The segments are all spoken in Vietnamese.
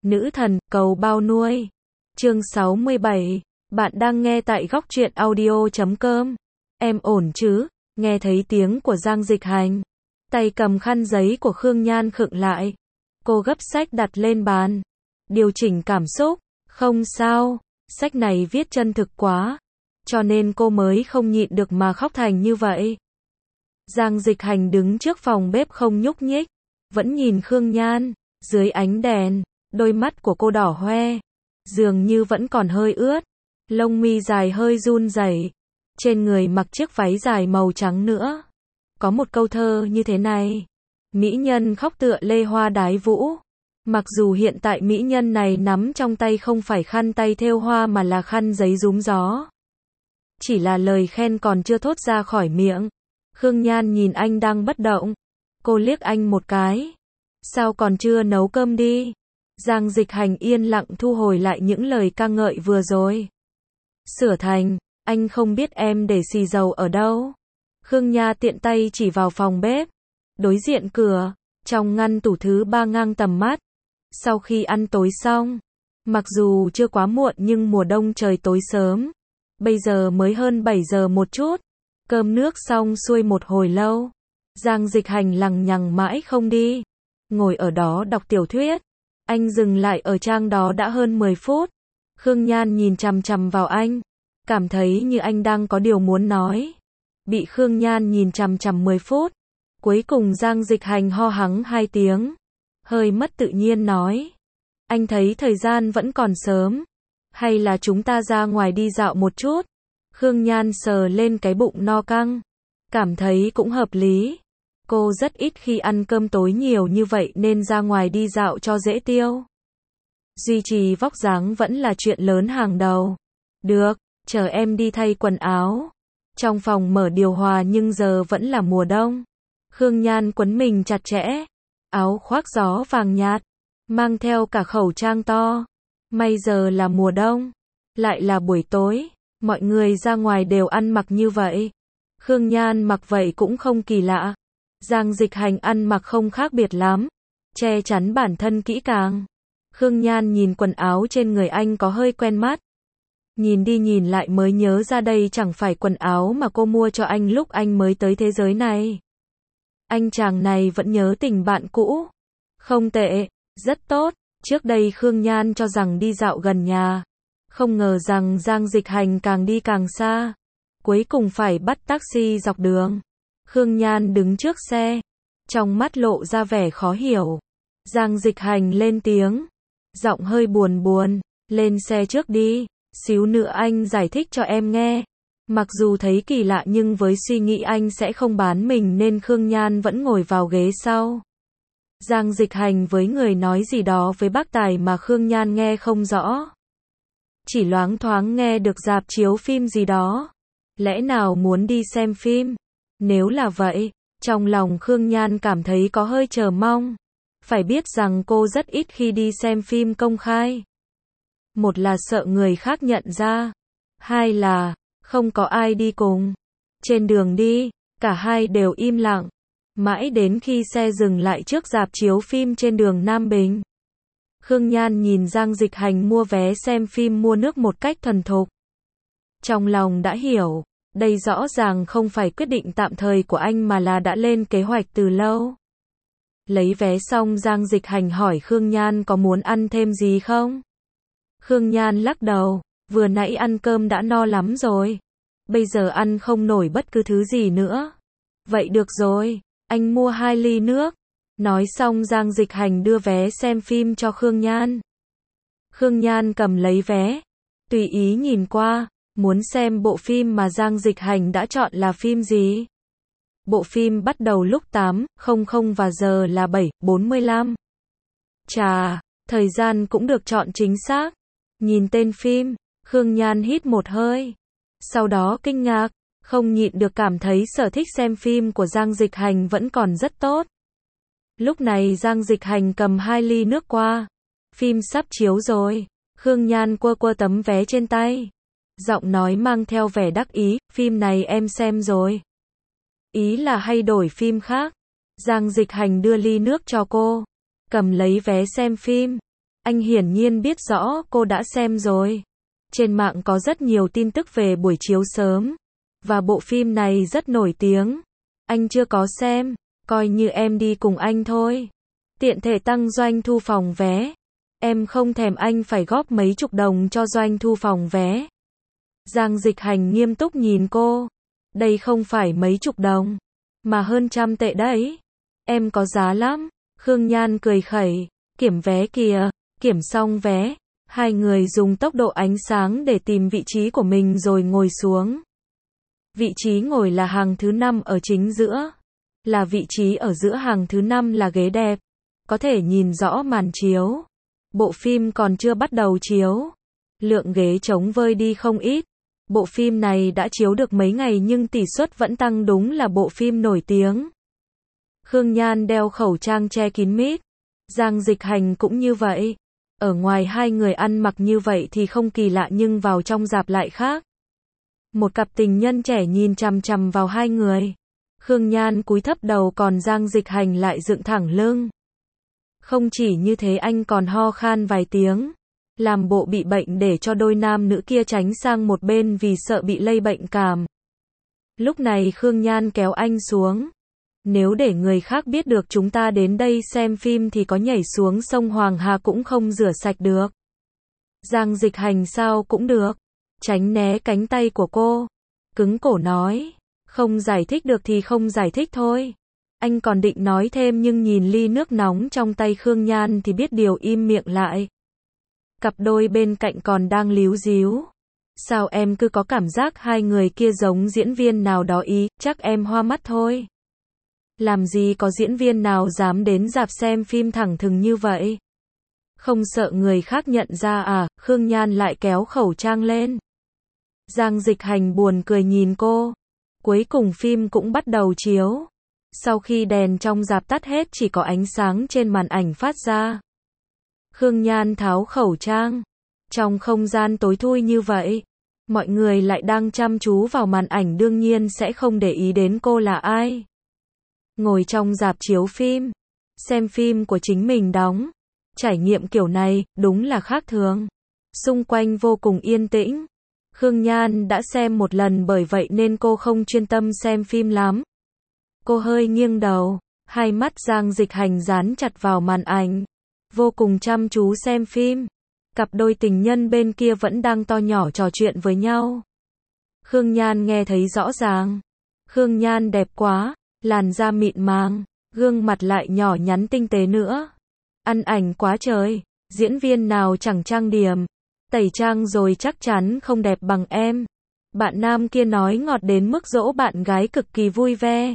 Nữ thần, cầu bao nuôi. Chương 67. Bạn đang nghe tại góc truyện audio.com. Em ổn chứ? Nghe thấy tiếng của Giang Dịch Hành. Tay cầm khăn giấy của Khương Nhan khựng lại. Cô gấp sách đặt lên bàn. Điều chỉnh cảm xúc. Không sao, sách này viết chân thực quá. Cho nên cô mới không nhịn được mà khóc thành như vậy. Giang Dịch Hành đứng trước phòng bếp không nhúc nhích. Vẫn nhìn Khương Nhan. Dưới ánh đèn, đôi mắt của cô đỏ hoe. Dường như vẫn còn hơi ướt. Lông mi dài hơi run rẩy. Trên người mặc chiếc váy dài màu trắng nữa. Có một câu thơ như thế này. Mỹ nhân khóc tựa lê hoa đái vũ. Mặc dù hiện tại mỹ nhân này nắm trong tay không phải khăn tay thêu hoa mà là khăn giấy rúm gió. Chỉ là lời khen còn chưa thốt ra khỏi miệng. Khương Nhan nhìn anh đang bất động. Cô liếc anh một cái. Sao còn chưa nấu cơm đi? Giang Dịch Hành yên lặng thu hồi lại những lời ca ngợi vừa rồi. Sửa thành, anh không biết em để xì dầu ở đâu. Khương Nha tiện tay chỉ vào phòng bếp. Đối diện cửa, trong ngăn tủ thứ 3 ngang tầm mắt. Sau khi ăn tối xong, mặc dù chưa quá muộn nhưng mùa đông trời tối sớm. Bây giờ mới hơn 7 giờ một chút. Cơm nước xong xuôi một hồi lâu. Giang Dịch Hành lằng nhằng mãi không đi. Ngồi ở đó đọc tiểu thuyết. Anh dừng lại ở trang đó đã hơn 10 phút. Khương Nhan nhìn chằm chằm vào anh. Cảm thấy như anh đang có điều muốn nói. Bị Khương Nhan nhìn chằm chằm 10 phút. Cuối cùng Giang Dịch Hành ho hắng 2 tiếng. Hơi mất tự nhiên nói. Anh thấy thời gian vẫn còn sớm. Hay là chúng ta ra ngoài đi dạo một chút? Khương Nhan sờ lên cái bụng no căng. Cảm thấy cũng hợp lý. Cô rất ít khi ăn cơm tối nhiều như vậy nên ra ngoài đi dạo cho dễ tiêu. Duy trì vóc dáng vẫn là chuyện lớn hàng đầu. Được, chờ em đi thay quần áo. Trong phòng mở điều hòa nhưng giờ vẫn là mùa đông. Khương Nhan quấn mình chặt chẽ. Áo khoác gió vàng nhạt. Mang theo cả khẩu trang to. May giờ là mùa đông. Lại là buổi tối. Mọi người ra ngoài đều ăn mặc như vậy. Khương Nhan mặc vậy cũng không kỳ lạ. Giang Dịch Hành ăn mặc không khác biệt lắm. Che chắn bản thân kỹ càng. Khương Nhan nhìn quần áo trên người anh có hơi quen mắt. Nhìn đi nhìn lại mới nhớ ra đây chẳng phải quần áo mà cô mua cho anh lúc anh mới tới thế giới này. Anh chàng này vẫn nhớ tình bạn cũ. Không tệ, rất tốt. Trước đây Khương Nhan cho rằng đi dạo gần nhà. Không ngờ rằng Giang Dịch Hành càng đi càng xa. Cuối cùng phải bắt taxi dọc đường. Khương Nhan đứng trước xe. Trong mắt lộ ra vẻ khó hiểu. Giang Dịch Hành lên tiếng. Giọng hơi buồn buồn. Lên xe trước đi. Xíu nữa anh giải thích cho em nghe. Mặc dù thấy kỳ lạ nhưng với suy nghĩ anh sẽ không bán mình nên Khương Nhan vẫn ngồi vào ghế sau. Giang Dịch Hành với người nói gì đó với bác tài mà Khương Nhan nghe không rõ. Chỉ loáng thoáng nghe được rạp chiếu phim gì đó. Lẽ nào muốn đi xem phim? Nếu là vậy, trong lòng Khương Nhan cảm thấy có hơi chờ mong. Phải biết rằng cô rất ít khi đi xem phim công khai. Một là sợ người khác nhận ra. Hai là, không có ai đi cùng. Trên đường đi, cả hai đều im lặng. Mãi đến khi xe dừng lại trước rạp chiếu phim trên đường Nam Bình. Khương Nhan nhìn Giang Dịch Hành mua vé xem phim mua nước một cách thuần thục. Trong lòng đã hiểu, đây rõ ràng không phải quyết định tạm thời của anh mà là đã lên kế hoạch từ lâu. Lấy vé xong Giang Dịch Hành hỏi Khương Nhan có muốn ăn thêm gì không? Khương Nhan lắc đầu, vừa nãy ăn cơm đã no lắm rồi. Bây giờ ăn không nổi bất cứ thứ gì nữa. Vậy được rồi, anh mua 2 ly nước. Nói xong Giang Dịch Hành đưa vé xem phim cho Khương Nhan. Khương Nhan cầm lấy vé, tùy ý nhìn qua, muốn xem bộ phim mà Giang Dịch Hành đã chọn là phim gì. Bộ phim bắt đầu lúc 8:00 và giờ là 7:45. Chà, thời gian cũng được chọn chính xác. Nhìn tên phim, Khương Nhan hít một hơi. Sau đó kinh ngạc, không nhịn được cảm thấy sở thích xem phim của Giang Dịch Hành vẫn còn rất tốt. Lúc này Giang Dịch Hành cầm 2 ly nước qua. Phim sắp chiếu rồi. Khương Nhan quơ quơ tấm vé trên tay. Giọng nói mang theo vẻ đắc ý, phim này em xem rồi. Ý là hay đổi phim khác. Giang Dịch Hành đưa ly nước cho cô. Cầm lấy vé xem phim. Anh hiển nhiên biết rõ cô đã xem rồi. Trên mạng có rất nhiều tin tức về buổi chiếu sớm. Và bộ phim này rất nổi tiếng. Anh chưa có xem, coi như em đi cùng anh thôi. Tiện thể tăng doanh thu phòng vé. Em không thèm anh phải góp mấy chục đồng cho doanh thu phòng vé. Giang Dịch Hành nghiêm túc nhìn cô. Đây không phải mấy chục đồng, mà hơn 100 tệ đấy. Em có giá lắm. Khương Nhan cười khẩy. Kiểm vé kìa. Kiểm xong vé, hai người dùng tốc độ ánh sáng để tìm vị trí của mình rồi ngồi xuống. Vị trí ngồi là hàng thứ 5 ở chính giữa. Là vị trí ở giữa hàng thứ 5 là ghế đẹp. Có thể nhìn rõ màn chiếu. Bộ phim còn chưa bắt đầu chiếu. Lượng ghế trống vơi đi không ít. Bộ phim này đã chiếu được mấy ngày nhưng tỷ suất vẫn tăng, đúng là bộ phim nổi tiếng. Khương Nhan đeo khẩu trang che kín mít. Giang Dịch Hành cũng như vậy. Ở ngoài hai người ăn mặc như vậy thì không kỳ lạ nhưng vào trong rạp lại khác. Một cặp tình nhân trẻ nhìn chằm chằm vào hai người. Khương Nhan cúi thấp đầu còn Giang Dịch Hành lại dựng thẳng lưng. Không chỉ như thế anh còn ho khan vài tiếng. Làm bộ bị bệnh để cho đôi nam nữ kia tránh sang một bên vì sợ bị lây bệnh cảm. Lúc này Khương Nhan kéo anh xuống. Nếu để người khác biết được chúng ta đến đây xem phim thì có nhảy xuống sông Hoàng Hà cũng không rửa sạch được. Giang Dịch Hành sao cũng được. Tránh né cánh tay của cô. Cứng cổ nói. Không giải thích được thì không giải thích thôi. Anh còn định nói thêm nhưng nhìn ly nước nóng trong tay Khương Nhan thì biết điều im miệng lại. Cặp đôi bên cạnh còn đang líu díu. Sao em cứ có cảm giác hai người kia giống diễn viên nào đó ý, chắc em hoa mắt thôi. Làm gì có diễn viên nào dám đến rạp xem phim thẳng thừng như vậy? Không sợ người khác nhận ra à? Khương Nhan lại kéo khẩu trang lên. Giang Dịch Hành buồn cười nhìn cô. Cuối cùng phim cũng bắt đầu chiếu. Sau khi đèn trong rạp tắt hết chỉ có ánh sáng trên màn ảnh phát ra. Khương Nhan tháo khẩu trang. Trong không gian tối thui như vậy, mọi người lại đang chăm chú vào màn ảnh đương nhiên sẽ không để ý đến cô là ai. Ngồi trong rạp chiếu phim, xem phim của chính mình đóng. Trải nghiệm kiểu này, đúng là khác thường. Xung quanh vô cùng yên tĩnh. Khương Nhan đã xem một lần bởi vậy nên cô không chuyên tâm xem phim lắm. Cô hơi nghiêng đầu, hai mắt Giang Dịch Hành dán chặt vào màn ảnh. Vô cùng chăm chú xem phim. Cặp đôi tình nhân bên kia vẫn đang to nhỏ trò chuyện với nhau. Khương Nhan nghe thấy rõ ràng. Khương Nhan đẹp quá. Làn da mịn màng, gương mặt lại nhỏ nhắn tinh tế nữa. Ăn ảnh quá trời, diễn viên nào chẳng trang điểm, tẩy trang rồi chắc chắn không đẹp bằng em. Bạn nam kia nói ngọt đến mức dỗ bạn gái cực kỳ vui vẻ.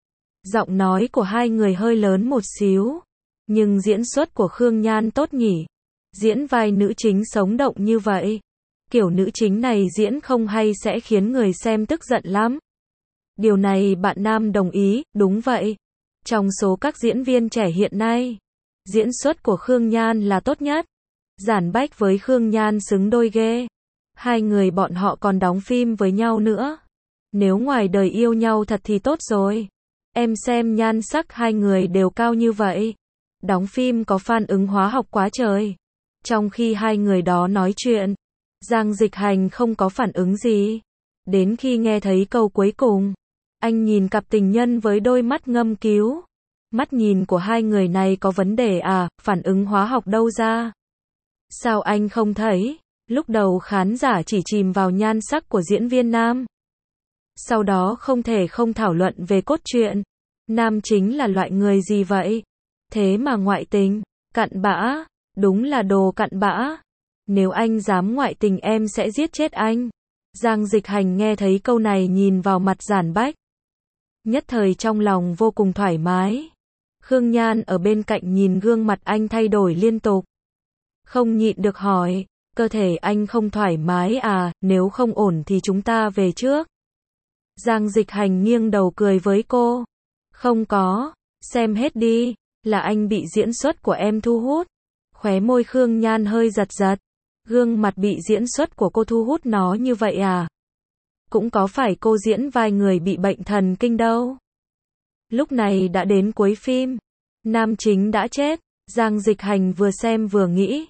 Giọng nói của hai người hơi lớn một xíu, nhưng diễn xuất của Khương Nhan tốt nhỉ. Diễn vai nữ chính sống động như vậy. Kiểu nữ chính này diễn không hay sẽ khiến người xem tức giận lắm. Điều này bạn nam đồng ý, đúng vậy. Trong số các diễn viên trẻ hiện nay, diễn xuất của Khương Nhan là tốt nhất. Giản Bách với Khương Nhan xứng đôi ghê. Hai người bọn họ còn đóng phim với nhau nữa. Nếu ngoài đời yêu nhau thật thì tốt rồi. Em xem nhan sắc hai người đều cao như vậy. Đóng phim có phản ứng hóa học quá trời. Trong khi hai người đó nói chuyện, Giang Dịch Hành không có phản ứng gì. Đến khi nghe thấy câu cuối cùng, anh nhìn cặp tình nhân với đôi mắt ngâm cứu. Mắt nhìn của hai người này có vấn đề à, phản ứng hóa học đâu ra? Sao anh không thấy? Lúc đầu khán giả chỉ chìm vào nhan sắc của diễn viên nam. Sau đó không thể không thảo luận về cốt truyện. Nam chính là loại người gì vậy? Thế mà ngoại tình, cặn bã, đúng là đồ cặn bã. Nếu anh dám ngoại tình em sẽ giết chết anh. Giang Dịch Hành nghe thấy câu này nhìn vào mặt Giản Bách. Nhất thời trong lòng vô cùng thoải mái. Khương Nhan ở bên cạnh nhìn gương mặt anh thay đổi liên tục. Không nhịn được hỏi, cơ thể anh không thoải mái à, nếu không ổn thì chúng ta về trước. Giang Dịch Hành nghiêng đầu cười với cô. Không có, xem hết đi, là anh bị diễn xuất của em thu hút. Khóe môi Khương Nhan hơi giật giật. Gương mặt bị diễn xuất của cô thu hút nó như vậy à? Cũng có phải cô diễn vai người bị bệnh thần kinh đâu. Lúc này đã đến cuối phim. Nam chính đã chết. Giang Dịch Hành vừa xem vừa nghĩ.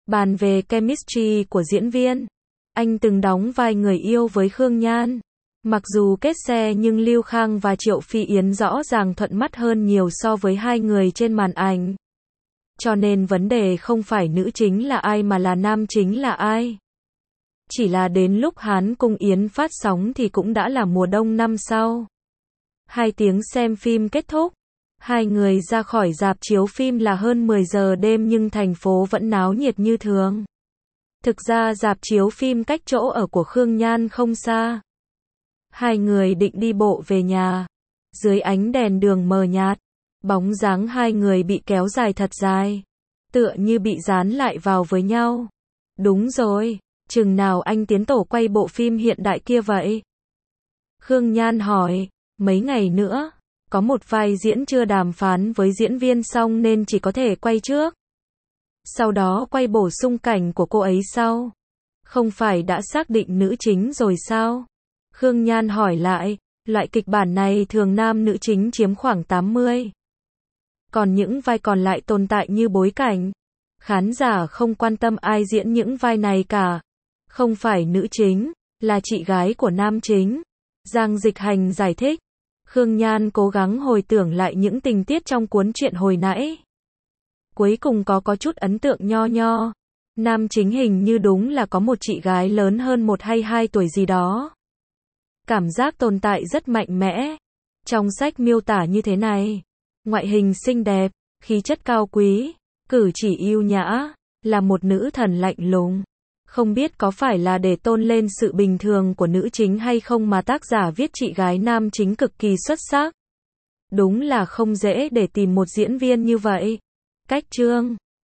Bàn về chemistry của diễn viên, anh từng đóng vai người yêu với Khương Nhan. Mặc dù kết xe nhưng Lưu Khang và Triệu Phi Yến rõ ràng thuận mắt hơn nhiều so với hai người trên màn ảnh. Cho nên vấn đề không phải nữ chính là ai mà là nam chính là ai. Chỉ là đến lúc Hán Cung Yến phát sóng thì cũng đã là mùa đông năm sau. 2 tiếng xem phim kết thúc. Hai người ra khỏi rạp chiếu phim là hơn 10 giờ đêm nhưng thành phố vẫn náo nhiệt như thường. Thực ra rạp chiếu phim cách chỗ ở của Khương Nhan không xa. Hai người định đi bộ về nhà. Dưới ánh đèn đường mờ nhạt, bóng dáng hai người bị kéo dài thật dài. Tựa như bị dán lại vào với nhau. Đúng rồi, chừng nào anh tiến tổ quay bộ phim hiện đại kia vậy? Khương Nhan hỏi, mấy ngày nữa. Có một vai diễn chưa đàm phán với diễn viên xong nên chỉ có thể quay trước. Sau đó quay bổ sung cảnh của cô ấy sau. Không phải đã xác định nữ chính rồi sao? Khương Nhan hỏi lại, loại kịch bản này thường nam nữ chính chiếm khoảng 80. Còn những vai còn lại tồn tại như bối cảnh. Khán giả không quan tâm ai diễn những vai này cả. Không phải nữ chính, là chị gái của nam chính. Giang Dịch Hành giải thích. Khương Nhan cố gắng hồi tưởng lại những tình tiết trong cuốn truyện hồi nãy. Cuối cùng có chút ấn tượng nho nho. Nam chính hình như đúng là có một chị gái lớn hơn 1 hay 2 tuổi gì đó. Cảm giác tồn tại rất mạnh mẽ. Trong sách miêu tả như thế này. Ngoại hình xinh đẹp, khí chất cao quý, cử chỉ yêu nhã, là một nữ thần lạnh lùng. Không biết có phải là để tôn lên sự bình thường của nữ chính hay không mà tác giả viết chị gái nam chính cực kỳ xuất sắc. Đúng là không dễ để tìm một diễn viên như vậy. Cách chương